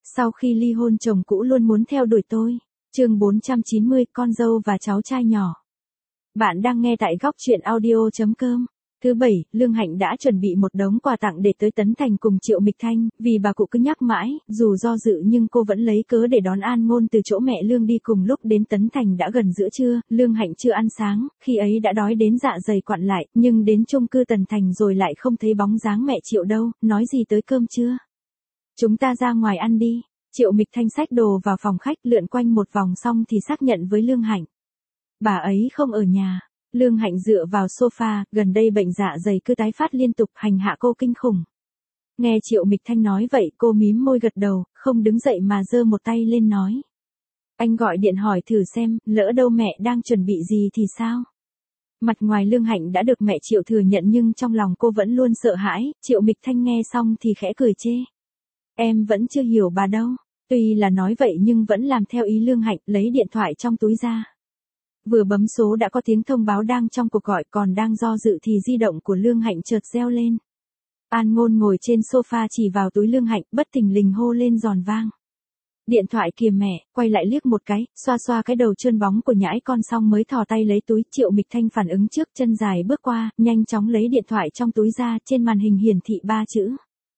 Sau khi ly hôn chồng cũ luôn muốn theo đuổi tôi. Chương 490, con dâu và cháu trai nhỏ. Bạn đang nghe tại góc truyện audio.com. Thứ bảy, Lương Hạnh đã chuẩn bị một đống quà tặng để tới Tấn Thành cùng Triệu Mịch Thanh, vì bà cụ cứ nhắc mãi, dù do dự nhưng cô vẫn lấy cớ để đón An Ngôn từ chỗ mẹ Lương đi cùng. Lúc đến Tấn Thành đã gần giữa trưa, Lương Hạnh chưa ăn sáng, khi ấy đã đói đến dạ dày quặn lại, nhưng đến chung cư Tần Thành rồi lại không thấy bóng dáng mẹ Triệu đâu, nói gì tới cơm trưa. Chúng ta ra ngoài ăn đi. Triệu Mịch Thanh xách đồ vào phòng khách, lượn quanh một vòng xong thì xác nhận với Lương Hạnh. Bà ấy không ở nhà. Lương Hạnh dựa vào sofa, gần đây bệnh dạ dày cứ tái phát liên tục, hành hạ cô kinh khủng. Nghe Triệu Mịch Thanh nói vậy, cô mím môi gật đầu, không đứng dậy mà giơ một tay lên nói. Anh gọi điện hỏi thử xem, lỡ đâu mẹ đang chuẩn bị gì thì sao? Mặt ngoài Lương Hạnh đã được mẹ Triệu thừa nhận nhưng trong lòng cô vẫn luôn sợ hãi. Triệu Mịch Thanh nghe xong thì khẽ cười chê. Em vẫn chưa hiểu bà đâu. Tuy là nói vậy nhưng vẫn làm theo ý Lương Hạnh, lấy điện thoại trong túi ra. Vừa bấm số đã có tiếng thông báo đang trong cuộc gọi, còn đang do dự thì di động của Lương Hạnh chợt reo lên. An Ngôn ngồi trên sofa chỉ vào túi Lương Hạnh, bất thình lình hô lên giòn vang. Điện thoại kìa mẹ, quay lại liếc một cái, xoa xoa cái đầu trơn bóng của nhãi con xong mới thò tay lấy túi. Triệu Mịch Thanh phản ứng trước, chân dài bước qua, nhanh chóng lấy điện thoại trong túi ra, trên màn hình hiển thị 3 chữ.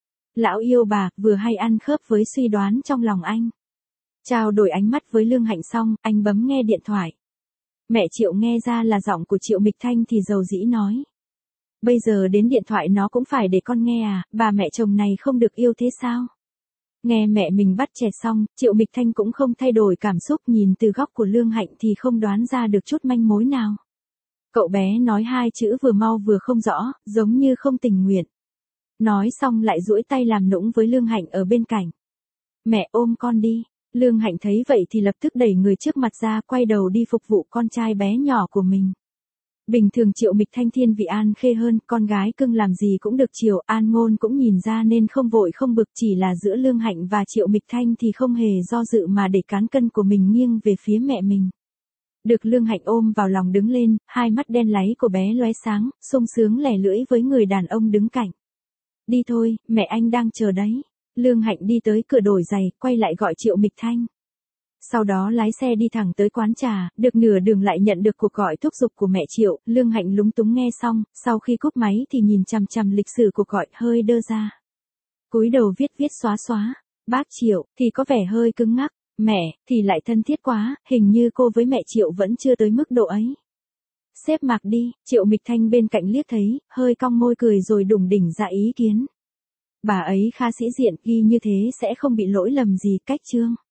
Lão yêu bà, vừa hay ăn khớp với suy đoán trong lòng anh. Trao đổi ánh mắt với Lương Hạnh xong, anh bấm nghe điện thoại. Mẹ Triệu nghe ra là giọng của Triệu Mịch Thanh thì dầu dĩ nói. Bây giờ đến điện thoại nó cũng phải để con nghe à, bà mẹ chồng này không được yêu thế sao? Nghe mẹ mình bắt chẹt xong, Triệu Mịch Thanh cũng không thay đổi cảm xúc, nhìn từ góc của Lương Hạnh thì không đoán ra được chút manh mối nào. Cậu bé nói 2 chữ vừa mau vừa không rõ, giống như không tình nguyện. Nói xong lại duỗi tay làm nũng với Lương Hạnh ở bên cạnh. Mẹ ôm con đi. Lương Hạnh thấy vậy thì lập tức đẩy người trước mặt ra, quay đầu đi phục vụ con trai bé nhỏ của mình. Bình thường Triệu Mịch Thanh thiên vị An Khê hơn, con gái cưng làm gì cũng được chiều, An Ngôn cũng nhìn ra nên không vội không bực, chỉ là giữa Lương Hạnh và Triệu Mịch Thanh thì không hề do dự mà để cán cân của mình nghiêng về phía mẹ mình. Được Lương Hạnh ôm vào lòng đứng lên, hai mắt đen láy của bé lóe sáng, sung sướng lẻ lưỡi với người đàn ông đứng cạnh. Đi thôi, mẹ anh đang chờ đấy. Lương Hạnh đi tới cửa đổi giày, quay lại gọi Triệu Mịch Thanh. Sau đó lái xe đi thẳng tới quán trà, được nửa đường lại nhận được cuộc gọi thúc giục của mẹ Triệu. Lương Hạnh lúng túng nghe xong, sau khi cúp máy thì nhìn chằm chằm lịch sử cuộc gọi, hơi đơ ra. Cúi đầu viết xóa xóa. Bác Triệu thì có vẻ hơi cứng ngắc, mẹ thì lại thân thiết quá, hình như cô với mẹ Triệu vẫn chưa tới mức độ ấy. Xếp mặc đi. Triệu Mịch Thanh bên cạnh liếc thấy, hơi cong môi cười rồi đủng đỉnh ra ý kiến. Bà ấy khá sĩ diện, ghi như thế sẽ không bị lỗi lầm gì. Cách chương